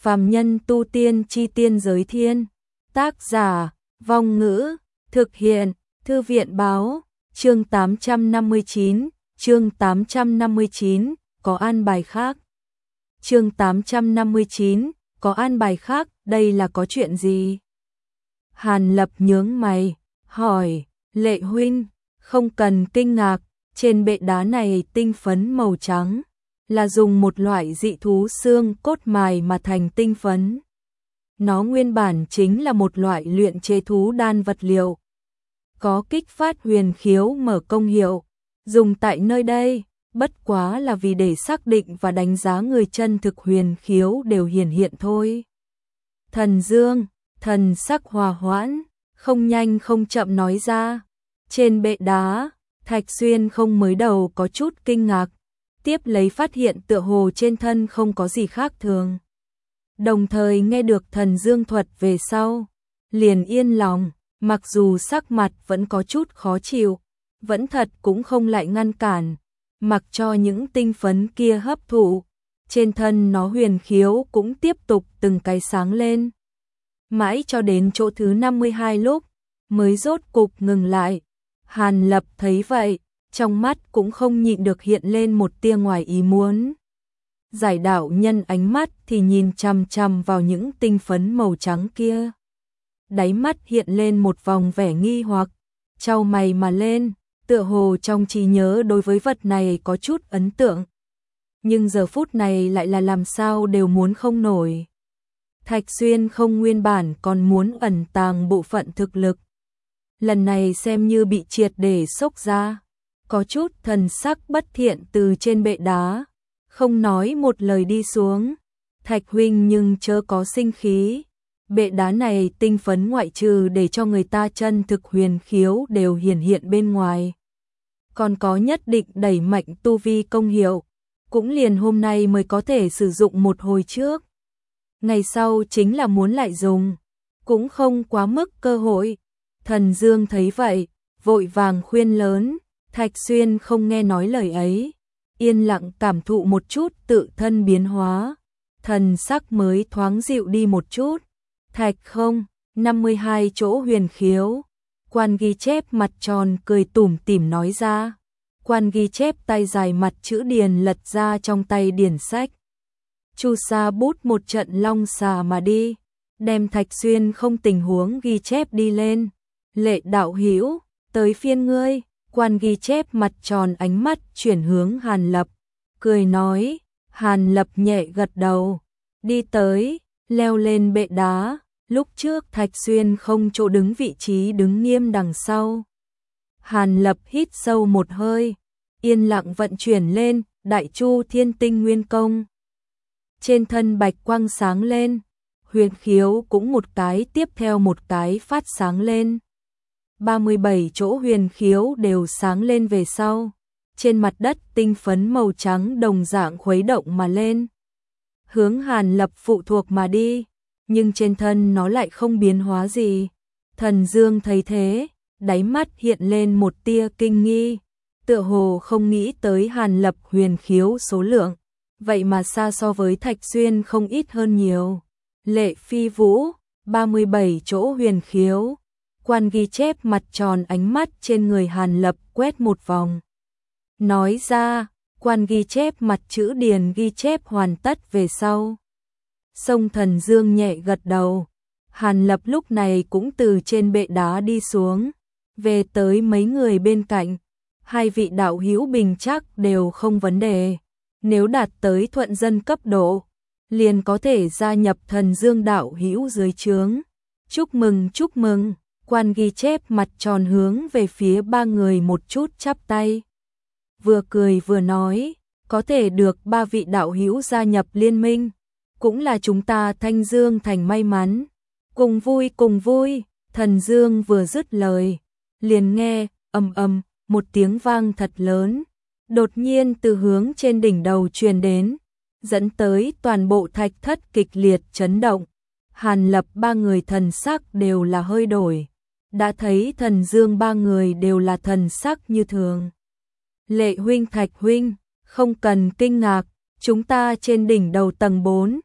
Phàm nhân tu tiên chi tiên giới thiên. Tác giả, Vong Ngữ, thực hiện, Thư viện báo, chương 859, chương 859, có an bài khác. Chương 859, có an bài khác, đây là có chuyện gì? Hàn Lập nhướng mày, hỏi, Lệ huynh, không cần kinh ngạc, trên bệ đá này tinh phấn màu trắng, là dùng một loại dị thú xương cốt mài mà thành tinh phấn. Nó nguyên bản chính là một loại luyện chế thú đan vật liệu, có kích phát huyền khiếu mở công hiệu, dùng tại nơi đây, bất quá là vì để xác định và đánh giá người chân thực huyền khiếu đều hiển hiện thôi. Thần Dương, thần sắc hòa hoãn, không nhanh không chậm nói ra. Trên bệ đá, Thạch Xuyên không mới đầu có chút kinh ngạc, tiếp lấy phát hiện tựa hồ trên thân không có gì khác thường. Đồng thời nghe được thần dương thuật về sau, liền yên lòng, mặc dù sắc mặt vẫn có chút khó chịu, vẫn thật cũng không lại ngăn cản, mặc cho những tinh phấn kia hấp thụ, trên thân nó huyền khiếu cũng tiếp tục từng cái sáng lên. Mãi cho đến chỗ thứ 52 lúc, mới rốt cục ngừng lại. Hàn Lập thấy vậy, trong mắt cũng không nhịn được hiện lên một tia ngoài ý muốn. Giải đạo nhân ánh mắt thì nhìn chằm chằm vào những tinh phấn màu trắng kia. Đáy mắt hiện lên một vòng vẻ nghi hoặc, chau mày mà lên, tựa hồ trong trí nhớ đối với vật này có chút ấn tượng. Nhưng giờ phút này lại là làm sao đều muốn không nổi. Thạch Xuyên không nguyên bản còn muốn ẩn tàng bộ phận thực lực. Lần này xem như bị triệt để xốc ra, có chút thần sắc bất thiện từ trên bệ đá, không nói một lời đi xuống. Thạch huynh nhưng chớ có sinh khí, bệ đá này tinh phấn ngoại trừ để cho người ta chân thực huyền khiếu đều hiển hiện bên ngoài, còn có nhất định đẩy mạnh tu vi công hiệu, cũng liền hôm nay mới có thể sử dụng một hồi trước. Ngày sau chính là muốn lại dùng, cũng không quá mức cơ hội. Thần Dương thấy vậy, vội vàng khuyên lớn, Thạch Xuyên không nghe nói lời ấy, yên lặng cảm thụ một chút tự thân biến hóa, thần sắc mới thoáng dịu đi một chút. Thạch không, 52 chỗ huyền khiếu, quan ghi chép mặt tròn cười tủm tỉm nói ra, quan ghi chép tay dài mặt chữ điền lật ra trong tay điển sách. Chu sa bút một trận long xà mà đi, đem Thạch Xuyên không tình huống ghi chép đi lên. Lệ đạo hữu, tới phiên ngươi. Quan ghi chép mặt tròn ánh mắt chuyển hướng Hàn Lập, cười nói. Hàn Lập nhẹ gật đầu, đi tới, leo lên bệ đá. Lúc trước Thạch Xuyên không chỗ đứng vị trí đứng nghiêm đằng sau. Hàn Lập hít sâu một hơi, yên lặng vận chuyển lên Đại Chu Thiên Tinh Nguyên Công. Trên thân bạch quang sáng lên, huyền khiếu cũng một cái tiếp theo một cái phát sáng lên. 37 chỗ huyền khiếu đều sáng lên về sau. Trên mặt đất tinh phấn màu trắng đồng dạng khuấy động mà lên, hướng Hàn Lập phụ thuộc mà đi, nhưng trên thân nó lại không biến hóa gì. Thần Dương thấy thế, đáy mắt hiện lên một tia kinh nghi, tựa hồ không nghĩ tới Hàn Lập huyền khiếu số lượng, vậy mà xa so với Thạch Xuyên không ít hơn nhiều. Lệ Phi Vũ, 37 chỗ huyền khiếu. Quan ghi chép mặt tròn ánh mắt trên người Hàn Lập quét một vòng, nói ra, quan ghi chép mặt chữ điền ghi chép hoàn tất về sau. Song Thần Dương nhẹ gật đầu. Hàn Lập lúc này cũng từ trên bệ đá đi xuống, về tới mấy người bên cạnh. Hai vị đạo hữu bình chắc đều không vấn đề, nếu đạt tới thuận dân cấp độ, liền có thể gia nhập Thần Dương đạo hữu dưới trướng. Chúc mừng, chúc mừng. Quan ghi chép mặt tròn hướng về phía ba người một chút chắp tay, vừa cười vừa nói, có thể được ba vị đạo hữu gia nhập liên minh, cũng là chúng ta Thanh Dương thành may mắn. Cùng vui cùng vui. Thần Dương vừa dứt lời, liền nghe ầm ầm một tiếng vang thật lớn, đột nhiên từ hướng trên đỉnh đầu truyền đến, dẫn tới toàn bộ thạch thất kịch liệt chấn động. Hàn Lập ba người thần sắc đều là hơi đổi, đã thấy Thần Dương ba người đều là thần sắc như thường. Lệ huynh, Thạch huynh, không cần kinh ngạc, chúng ta trên đỉnh đầu tầng 4,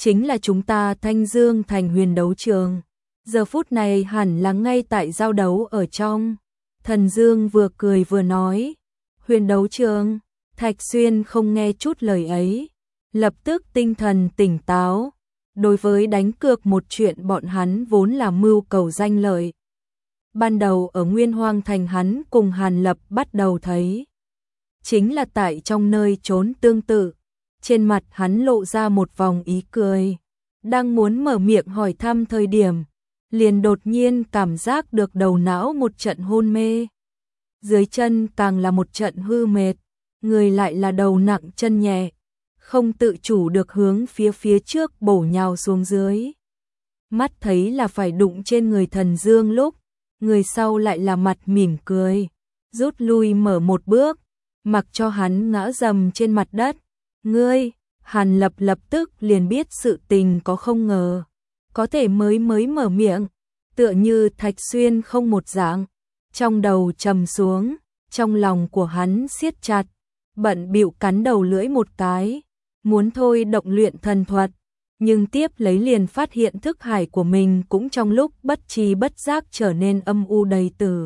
chính là chúng ta Thanh Dương Thành huyền đấu trường. Giờ phút này hẳn là ngay tại giao đấu ở trong. Thần Dương vừa cười vừa nói, huyền đấu trường. Thạch Xuyên không nghe chút lời ấy, lập tức tinh thần tỉnh táo. Đối với đánh cược một chuyện bọn hắn vốn là mưu cầu danh lợi. Ban đầu ở Nguyên Hoang Thành hắn cùng Hàn Lập bắt đầu thấy. Chính là tại trong nơi trốn tương tự. Trên mặt hắn lộ ra một vòng ý cười. Đang muốn mở miệng hỏi thăm thời điểm. Liền đột nhiên cảm giác được đầu não một trận hôn mê. Dưới chân càng là một trận hư mệt. Người lại là đầu nặng chân nhẹ. Không tự chủ được hướng phía trước bổ nhào xuống dưới. Mắt thấy là phải đụng trên người Thần Dương lúc. Người sau lại là mặt mỉm cười. Rút lui mở một bước. Mặc cho hắn ngã dầm trên mặt đất. Ngươi, Hàn Lập lập tức liền biết sự tình có không ngờ. Có thể mới mở miệng. Tựa như Thạch Xuyên không một dạng. Trong đầu trầm xuống. Trong lòng của hắn siết chặt. Bận bịu cắn đầu lưỡi một cái. Muốn thôi động luyện thần thuật. Nhưng tiếp lấy liền phát hiện thức hải của mình cũng trong lúc bất tri bất giác trở nên âm u đầy tử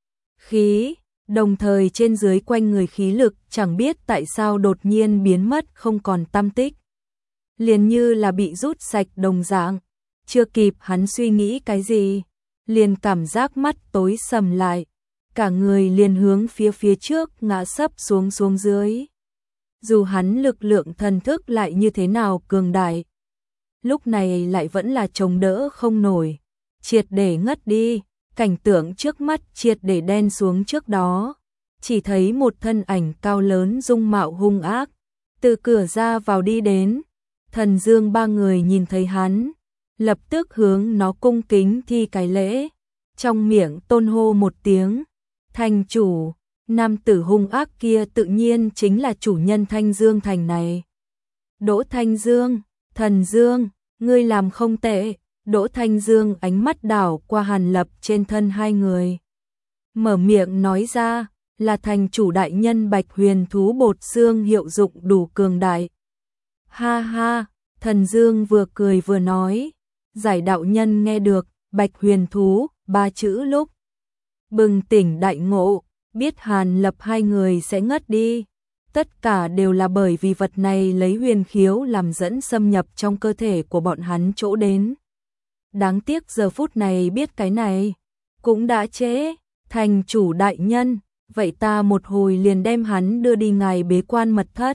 khí. Đồng thời trên dưới quanh người khí lực chẳng biết tại sao đột nhiên biến mất không còn tăm tích. Liền như là bị rút sạch đồng dạng. Chưa kịp hắn suy nghĩ cái gì. Liền cảm giác mắt tối sầm lại. Cả người liền hướng phía trước ngã sấp xuống dưới. Dù hắn lực lượng thần thức lại như thế nào cường đại. Lúc này lại vẫn là chống đỡ không nổi. Triệt để ngất đi. Cảnh tượng trước mắt triệt để đen xuống trước đó. Chỉ thấy một thân ảnh cao lớn dung mạo hung ác. Từ cửa ra vào đi đến. Thần Dương ba người nhìn thấy hắn. Lập tức hướng nó cung kính thi cái lễ. Trong miệng tôn hô một tiếng. Thành chủ. Nam tử hung ác kia tự nhiên chính là chủ nhân Thanh Dương Thành này. Đỗ Thanh Dương. Thần Dương. Ngươi làm không tệ. Đỗ Thanh Dương ánh mắt đảo qua Hàn Lập trên thân hai người. Mở miệng nói ra là thành chủ đại nhân Bạch Huyền thú bột xương hiệu dụng đủ cường đại. Ha ha, Thần Dương vừa cười vừa nói. Giải đạo nhân nghe được Bạch Huyền thú ba chữ lúc. Bừng tỉnh đại ngộ, biết Hàn Lập hai người sẽ ngất đi. Tất cả đều là bởi vì vật này lấy huyền khiếu làm dẫn xâm nhập trong cơ thể của bọn hắn chỗ đến. Đáng tiếc giờ phút này biết cái này cũng đã trễ. Thành chủ đại nhân, vậy ta một hồi liền đem hắn đưa đi ngài bế quan mật thất.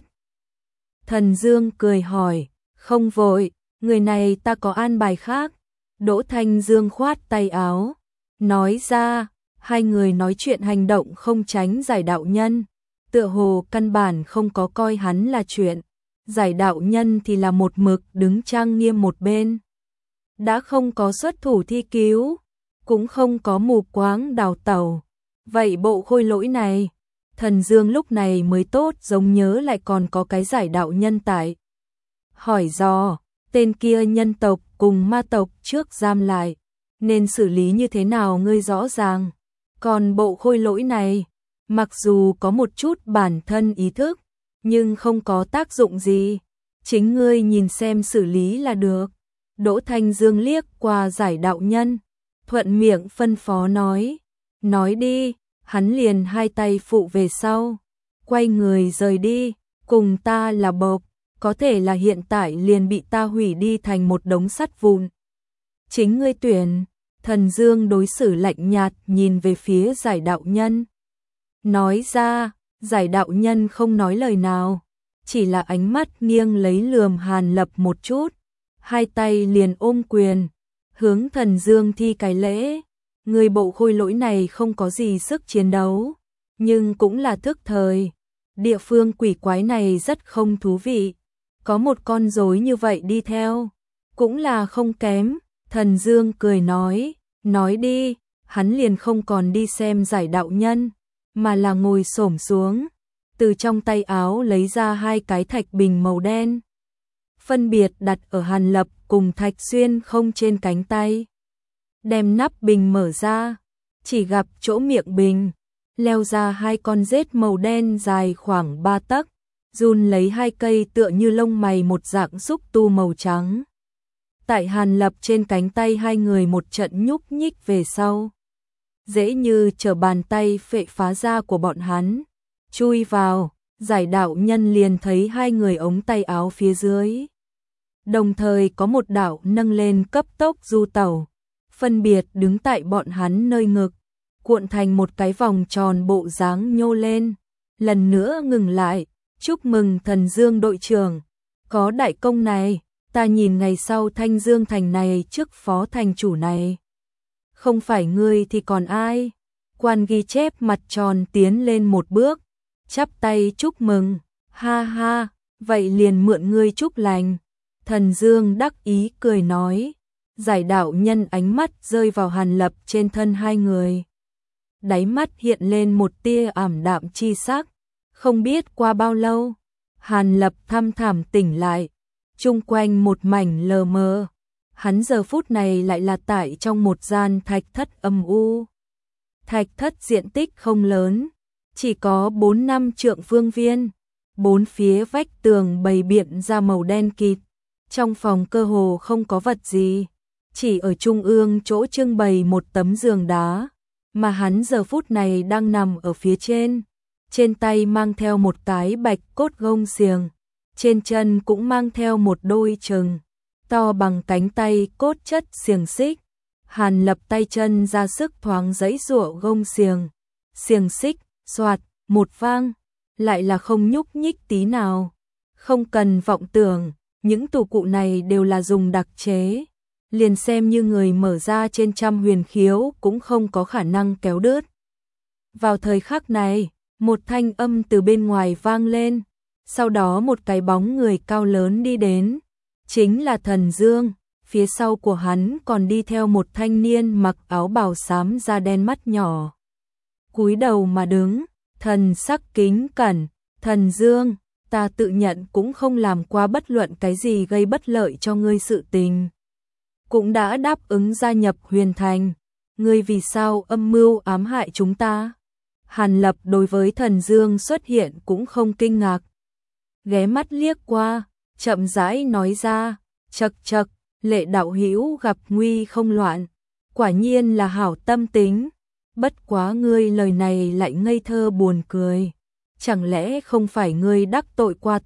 Thần Dương cười hỏi, không vội, người này ta có an bài khác. Đỗ Thanh Dương khoát tay áo, nói ra, hai người nói chuyện hành động không tránh Giải đạo nhân. Tựa hồ căn bản không có coi hắn là chuyện. Giải đạo nhân thì là một mực đứng trang nghiêm một bên. Đã không có xuất thủ thi cứu, cũng không có mù quáng đào tẩu. Vậy bộ khôi lỗi này, Thần Dương lúc này mới tốt giống nhớ lại còn có cái Giải đạo nhân tại. Hỏi dò, tên kia nhân tộc cùng ma tộc trước giam lại, nên xử lý như thế nào ngươi rõ ràng. Còn bộ khôi lỗi này, mặc dù có một chút bản thân ý thức, nhưng không có tác dụng gì. Chính ngươi nhìn xem xử lý là được. Đỗ Thanh Dương liếc qua Giải đạo nhân, thuận miệng phân phó nói. Nói đi, hắn liền hai tay phụ về sau. Quay người rời đi, cùng ta là bộc, có thể là hiện tại liền bị ta hủy đi thành một đống sắt vụn. Chính ngươi tuyển. Thần Dương đối xử lạnh nhạt nhìn về phía Giải đạo nhân. Nói ra, Giải đạo nhân không nói lời nào, chỉ là ánh mắt nghiêng lấy lườm Hàn Lập một chút, hai tay liền ôm quyền, hướng Thần Dương thi cái lễ. Người bộ khôi lỗi này không có gì sức chiến đấu, nhưng cũng là thức thời. Địa phương quỷ quái này rất không thú vị, có một con rối như vậy đi theo, cũng là không kém. Thần Dương cười nói đi, hắn liền không còn đi xem Giải đạo nhân, mà là ngồi xổm xuống, từ trong tay áo lấy ra hai cái thạch bình màu đen, phân biệt đặt ở Hàn Lập cùng Thạch Xuyên không trên cánh tay. Đem nắp bình mở ra, chỉ gặp chỗ miệng bình leo ra hai con rết màu đen dài khoảng 3 tấc, run lấy hai cây tựa như lông mày một dạng xúc tu màu trắng. Tại Hàn Lập trên cánh tay hai người một trận nhúc nhích về sau. Dễ như trở bàn tay phệ phá da của bọn hắn. Chui vào, giải đạo nhân liền thấy hai người ống tay áo phía dưới. Đồng thời có một đạo nâng lên cấp tốc du tẩu, phân biệt đứng tại bọn hắn nơi ngực, cuộn thành một cái vòng tròn bộ dáng nhô lên, lần nữa ngừng lại. Chúc mừng Thần Dương đội trưởng, có đại công này, ta nhìn ngày sau Thanh Dương thành này trước phó thành chủ này. Không phải ngươi thì còn ai? Quan ghi chép mặt tròn tiến lên một bước, chắp tay chúc mừng, ha ha, vậy liền mượn ngươi chúc lành. Thần Dương đắc ý cười nói, giải đạo nhân ánh mắt rơi vào Hàn Lập trên thân hai người. Đáy mắt hiện lên một tia ảm đạm chi sắc, không biết qua bao lâu, Hàn Lập thăm thẳm tỉnh lại, chung quanh một mảnh lờ mờ. Hắn giờ phút này lại là tại trong một gian thạch thất âm u. Thạch thất diện tích không lớn, chỉ có 4-5 trượng phương viên, bốn phía vách tường bày biện ra màu đen kịt. Trong phòng cơ hồ không có vật gì, chỉ ở trung ương chỗ trưng bày một tấm giường đá, mà hắn giờ phút này đang nằm ở phía trên. Trên tay mang theo một cái bạch cốt gông xiềng, trên chân cũng mang theo một đôi chừng to bằng cánh tay cốt chất xiềng xích. Hàn Lập tay chân ra sức thoáng giãy giụa gông xiềng, xiềng xích xoạt một vang, lại là không nhúc nhích tí nào. Không cần vọng tưởng, những tù cụ này đều là dùng đặc chế, liền xem như người mở ra trên trăm huyền khiếu cũng không có khả năng kéo đứt. Vào thời khắc này, một thanh âm từ bên ngoài vang lên, sau đó một cái bóng người cao lớn đi đến, chính là Thần Dương. Phía sau của hắn còn đi theo một thanh niên mặc áo bào xám da đen mắt nhỏ, cúi đầu mà đứng, thần sắc kính cẩn. Thần Dương, ta tự nhận cũng không làm qua bất luận cái gì gây bất lợi cho ngươi sự tình, cũng đã đáp ứng gia nhập Huyền Thành, ngươi vì sao âm mưu ám hại chúng ta? Hàn Lập đối với Thần Dương xuất hiện cũng không kinh ngạc, ghé mắt liếc qua, chậm rãi nói ra, chậc chậc, Lệ đạo hữu gặp nguy không loạn, quả nhiên là hảo tâm tính, bất quá ngươi lời này lại ngây thơ buồn cười, chẳng lẽ không phải ngươi đắc tội qua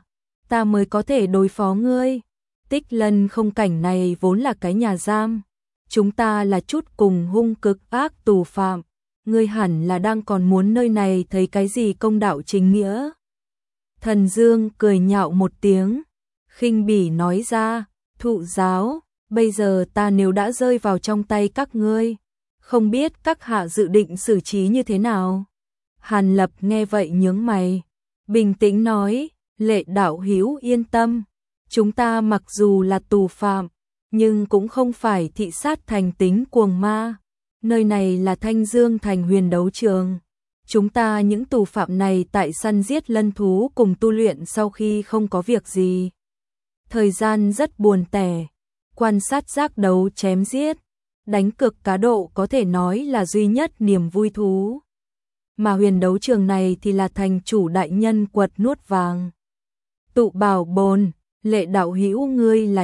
ta mới có thể đối phó ngươi? Tích Lân không cảnh này vốn là cái nhà giam, chúng ta là chút cùng hung cực ác tù phạm, ngươi hẳn là đang còn muốn nơi này thấy cái gì công đạo chính nghĩa? Thần Dương cười nhạo một tiếng, khinh bỉ nói ra, thụ giáo, bây giờ ta nếu đã rơi vào trong tay các ngươi, không biết các hạ dự định xử trí như thế nào? Hàn Lập nghe vậy nhướng mày, bình tĩnh nói, Lệ đạo hữu yên tâm, chúng ta mặc dù là tù phạm, nhưng cũng không phải thị sát thành tính cuồng ma, nơi này là Thanh Dương thành huyền đấu trường. Chúng ta những tù phạm này tại săn giết lân thú cùng tu luyện sau khi không có việc gì. Thời gian rất buồn tẻ, quan sát giác đấu chém giết, đánh cược cá độ có thể nói là duy nhất niềm vui thú. Mà huyền đấu trường này thì là thành chủ đại nhân quật nuốt vàng. Tụ bảo bồn, Lệ đạo hữu ngươi là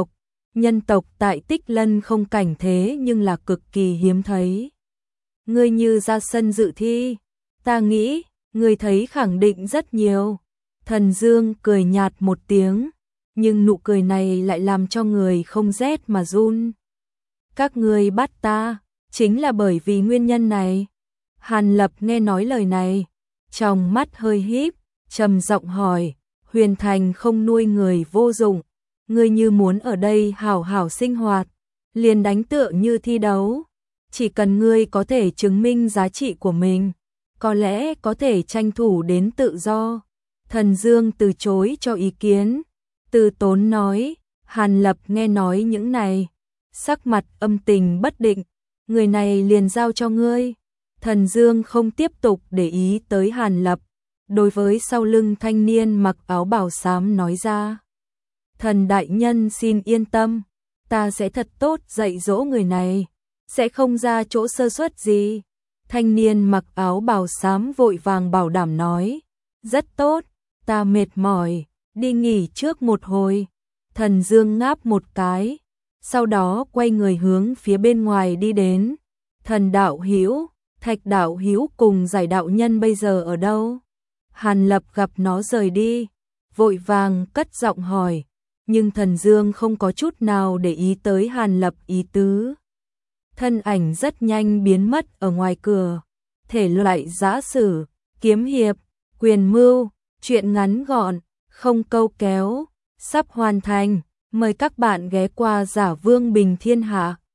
nhân tộc tại Tích Lân không cảnh thế nhưng là cực kỳ hiếm thấy. Ngươi như ra sân dự thi, ta nghĩ, ngươi thấy khẳng định rất nhiều. Thần Dương cười nhạt một tiếng, nhưng nụ cười này lại làm cho người không rét mà run. Các ngươi bắt ta, chính là bởi vì nguyên nhân này. Hàn Lập nghe nói lời này, trong mắt hơi híp, trầm giọng hỏi, Huyền Thành không nuôi người vô dụng, ngươi như muốn ở đây hảo hảo sinh hoạt, liền đánh tựa như thi đấu, chỉ cần ngươi có thể chứng minh giá trị của mình, có lẽ có thể tranh thủ đến tự do. Thần Dương từ chối cho ý kiến, từ tốn nói. Hàn Lập nghe nói những này, sắc mặt âm tình bất định, người này liền giao cho ngươi. Thần Dương không tiếp tục để ý tới Hàn Lập, đối với sau lưng thanh niên mặc áo bào xám nói ra, thần đại nhân xin yên tâm, ta sẽ thật tốt dạy dỗ người này, sẽ không ra chỗ sơ suất gì. Thanh niên mặc áo bào xám vội vàng bảo đảm nói, rất tốt, ta mệt mỏi, đi nghỉ trước một hồi. Thần Dương ngáp một cái, sau đó quay người hướng phía bên ngoài đi đến. Thần đạo hữu, Thạch đạo hữu cùng Giải đạo nhân bây giờ ở đâu? Hàn Lập gặp nó rời đi, vội vàng cất giọng hỏi, nhưng Thần Dương không có chút nào để ý tới Hàn Lập ý tứ. Thân ảnh rất nhanh biến mất ở ngoài cửa. Thể loại giã sử, kiếm hiệp, quyền mưu, truyện ngắn gọn, không câu kéo, sắp hoàn thành. Mời các bạn ghé qua Giả Vương Bình Thiên Hạ.